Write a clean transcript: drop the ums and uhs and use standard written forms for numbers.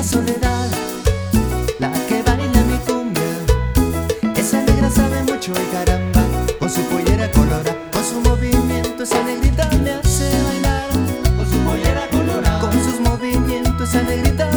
Soledad, la que baila mi cumbia. Esa negra sabe mucho y caramba, con su pollera colorada, con su movimiento esa negrita me hace bailar. Con su pollera colorada, Con sus movimientos esa negrita